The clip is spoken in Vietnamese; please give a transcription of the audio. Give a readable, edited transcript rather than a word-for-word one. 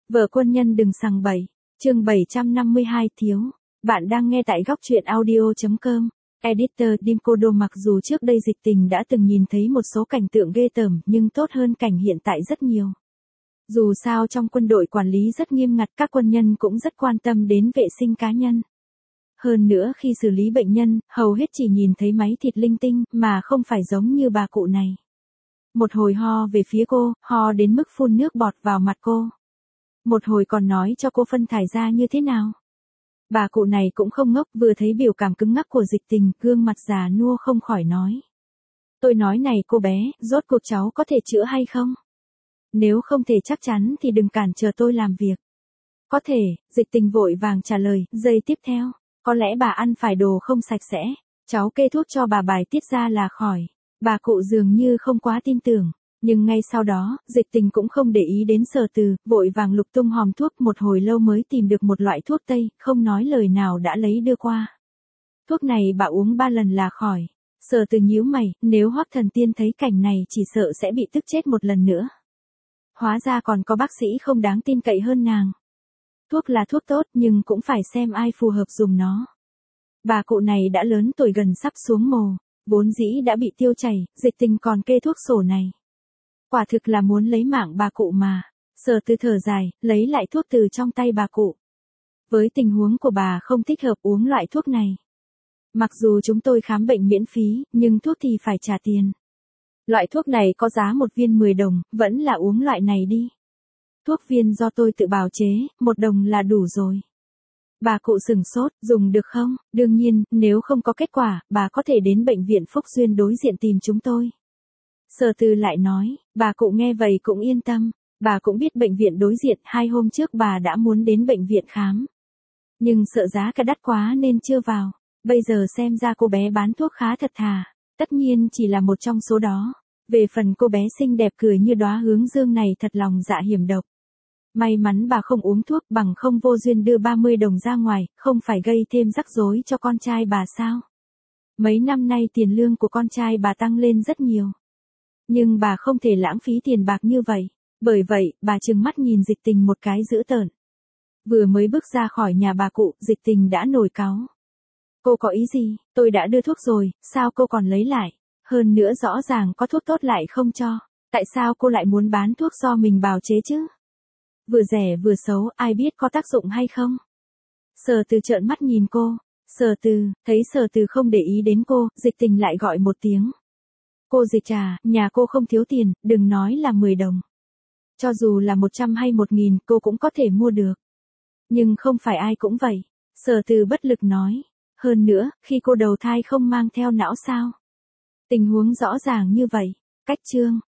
Vợ quân nhân đừng sằng bậy. Chương 752 thiếu. Bạn đang nghe tại góc truyện audio.com. Editor Dimkodo. Mặc dù trước đây Dịch Tình đã từng nhìn thấy một số cảnh tượng ghê tởm nhưng tốt hơn cảnh hiện tại rất nhiều. Dù sao trong quân đội quản lý rất nghiêm ngặt, các quân nhân cũng rất quan tâm đến vệ sinh cá nhân. Hơn nữa khi xử lý bệnh nhân, hầu hết chỉ nhìn thấy máy thịt linh tinh mà không phải giống như bà cụ này. Một hồi ho về phía cô, ho đến mức phun nước bọt vào mặt cô. Một hồi còn nói cho cô phân thải ra như thế nào. Bà cụ này cũng không ngốc, vừa thấy biểu cảm cứng ngắc của Dịch Tình, gương mặt già nua không khỏi nói. Tôi nói này cô bé, rốt cuộc cháu có thể chữa hay không? Nếu không thể chắc chắn thì đừng cản trở tôi làm việc. Có thể, Dịch Tình vội vàng trả lời, giây tiếp theo. Có lẽ bà ăn phải đồ không sạch sẽ. Cháu kê thuốc cho bà bài tiết ra là khỏi. Bà cụ dường như không quá tin tưởng. Nhưng ngay sau đó, Dịch Tình cũng không để ý đến Sở Từ, vội vàng lục tung hòm thuốc, một hồi lâu mới tìm được một loại thuốc tây, không nói lời nào đã lấy đưa qua. Thuốc này bà uống 3 lần là khỏi. Sở Từ nhíu mày, nếu Hoắc Thần Tiên thấy cảnh này chỉ sợ sẽ bị tức chết một lần nữa. Hóa ra còn có bác sĩ không đáng tin cậy hơn nàng. Thuốc là thuốc tốt nhưng cũng phải xem ai phù hợp dùng nó. Bà cụ này đã lớn tuổi, gần sắp xuống mồ, vốn dĩ đã bị tiêu chảy, Dịch Tình còn kê thuốc sổ này. Quả thực là muốn lấy mạng bà cụ mà. Sở Từ thở dài, lấy lại thuốc từ trong tay bà cụ. Với tình huống của bà không thích hợp uống loại thuốc này. Mặc dù chúng tôi khám bệnh miễn phí, nhưng thuốc thì phải trả tiền. Loại thuốc này có giá một viên 10 đồng, vẫn là uống loại này đi. Thuốc viên do tôi tự bào chế, 1 đồng là đủ rồi. Bà cụ sừng sốt, dùng được không? Đương nhiên, nếu không có kết quả, bà có thể đến bệnh viện Phúc Duyên đối diện tìm chúng tôi. Sở Từ lại nói, bà cụ nghe vậy cũng yên tâm. Bà cũng biết bệnh viện đối diện, 2 hôm trước bà đã muốn đến bệnh viện khám. Nhưng sợ giá cả đắt quá nên chưa vào. Bây giờ xem ra cô bé bán thuốc khá thật thà. Tất nhiên chỉ là một trong số đó. Về phần cô bé xinh đẹp cười như đóa hướng dương này thật lòng dạ hiểm độc. May mắn bà không uống thuốc, bằng không vô duyên đưa 30 đồng ra ngoài, không phải gây thêm rắc rối cho con trai bà sao? Mấy năm nay tiền lương của con trai bà tăng lên rất nhiều. Nhưng bà không thể lãng phí tiền bạc như vậy. Bởi vậy, bà trừng mắt nhìn Dịch Tình một cái dữ tợn. Vừa mới bước ra khỏi nhà bà cụ, Dịch Tình đã nổi cáu. Cô có ý gì? Tôi đã đưa thuốc rồi, sao cô còn lấy lại? Hơn nữa rõ ràng có thuốc tốt lại không cho. Tại sao cô lại muốn bán thuốc do mình bào chế chứ? Vừa rẻ vừa xấu, ai biết có tác dụng hay không? Sở Từ trợn mắt nhìn cô. Sở Từ, thấy Sở Từ không để ý đến cô, Dịch Tình lại gọi một tiếng. Cô Dịch à, nhà cô không thiếu tiền, đừng nói là 10 đồng. Cho dù là 100 hay 1.000 cô cũng có thể mua được. Nhưng không phải ai cũng vậy. Sở Từ bất lực nói. Hơn nữa, khi cô đầu thai không mang theo não sao? Tình huống rõ ràng như vậy. Cách chương.